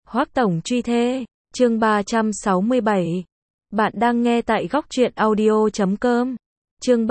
Hoắc tổng truy thê, chương 367. Bạn đang nghe tại góc truyện audio.com. Chương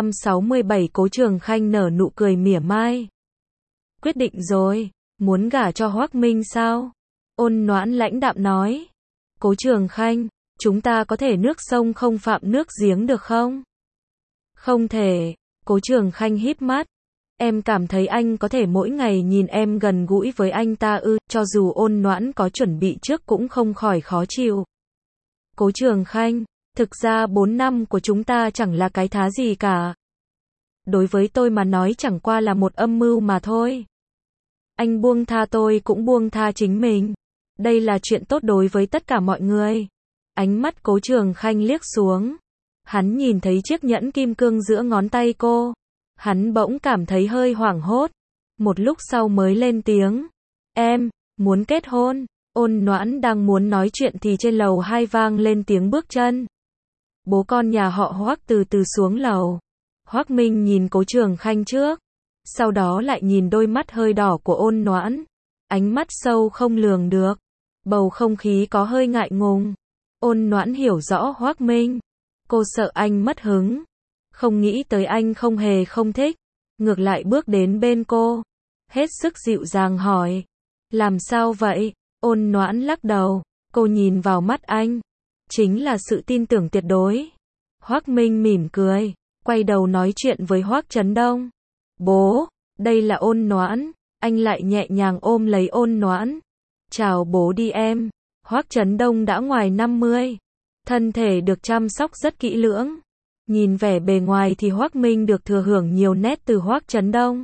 367 Cố Trường Khanh nở nụ cười mỉa mai. Quyết định rồi, muốn gả cho Hoắc Minh sao? Ôn Noãn lãnh đạm nói. Cố Trường Khanh, chúng ta có thể nước sông không phạm nước giếng được không? Không thể. Cố Trường Khanh híp mắt. Em cảm thấy anh có thể mỗi ngày nhìn em gần gũi với anh ta ư? Cho dù Ôn Noãn có chuẩn bị trước cũng không khỏi khó chịu. Cố Trường Khanh, thực ra 4 năm của chúng ta chẳng là cái thá gì cả. Đối với tôi mà nói chẳng qua là một âm mưu mà thôi. Anh buông tha tôi cũng buông tha chính mình. Đây là chuyện tốt đối với tất cả mọi người. Ánh mắt Cố Trường Khanh liếc xuống. Hắn nhìn thấy chiếc nhẫn kim cương giữa ngón tay cô. Hắn bỗng cảm thấy hơi hoảng hốt. Một lúc sau mới lên tiếng. Em, muốn kết hôn. Ôn Noãn đang muốn nói chuyện thì trên lầu 2 vang lên tiếng bước chân. Bố con nhà họ Hoắc từ từ xuống lầu. Hoắc Minh nhìn Cố Trường Khanh trước. Sau đó lại nhìn đôi mắt hơi đỏ của Ôn Noãn. Ánh mắt sâu không lường được. Bầu không khí có hơi ngại ngùng. Ôn Noãn hiểu rõ Hoắc Minh. Cô sợ anh mất hứng. Không nghĩ tới anh không hề không thích. Ngược lại bước đến bên cô. Hết sức dịu dàng hỏi. Làm sao vậy? Ôn Noãn lắc đầu. Cô nhìn vào mắt anh. Chính là sự tin tưởng tuyệt đối. Hoắc Minh mỉm cười. Quay đầu nói chuyện với Hoắc Chấn Đông. Bố, đây là Ôn Noãn. Anh lại nhẹ nhàng ôm lấy Ôn Noãn. Chào bố đi em. Hoắc Chấn Đông đã ngoài 50. Thân thể được chăm sóc rất kỹ lưỡng. Nhìn vẻ bề ngoài thì Hoắc Minh được thừa hưởng nhiều nét từ Hoắc Chấn Đông.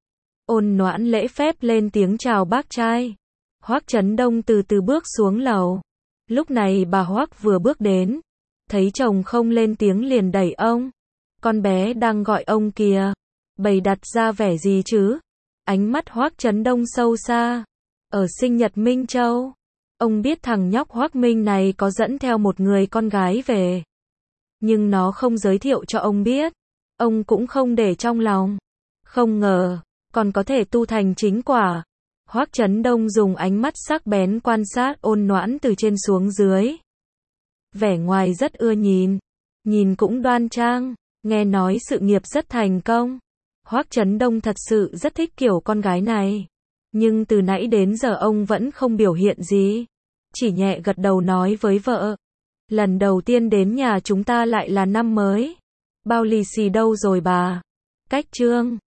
Ôn Noãn lễ phép lên tiếng chào bác trai. Hoắc Chấn Đông từ từ bước xuống lầu. Lúc này bà Hoắc vừa bước đến. Thấy chồng không lên tiếng liền đẩy ông. Con bé đang gọi ông kìa. Bày đặt ra vẻ gì chứ? Ánh mắt Hoắc Chấn Đông sâu xa. Ở sinh nhật Minh Châu, ông biết thằng nhóc Hoắc Minh này có dẫn theo một người con gái về. Nhưng nó không giới thiệu cho ông biết. Ông cũng không để trong lòng. Không ngờ, còn có thể tu thành chính quả. Hoắc Chấn Đông dùng ánh mắt sắc bén quan sát Ôn Noãn từ trên xuống dưới. Vẻ ngoài rất ưa nhìn. Nhìn cũng đoan trang. Nghe nói sự nghiệp rất thành công. Hoắc Chấn Đông thật sự rất thích kiểu con gái này. Nhưng từ nãy đến giờ ông vẫn không biểu hiện gì. Chỉ nhẹ gật đầu nói với vợ. Lần đầu tiên đến nhà chúng ta lại là năm mới. Bao lì xì đâu rồi bà? Cách trương.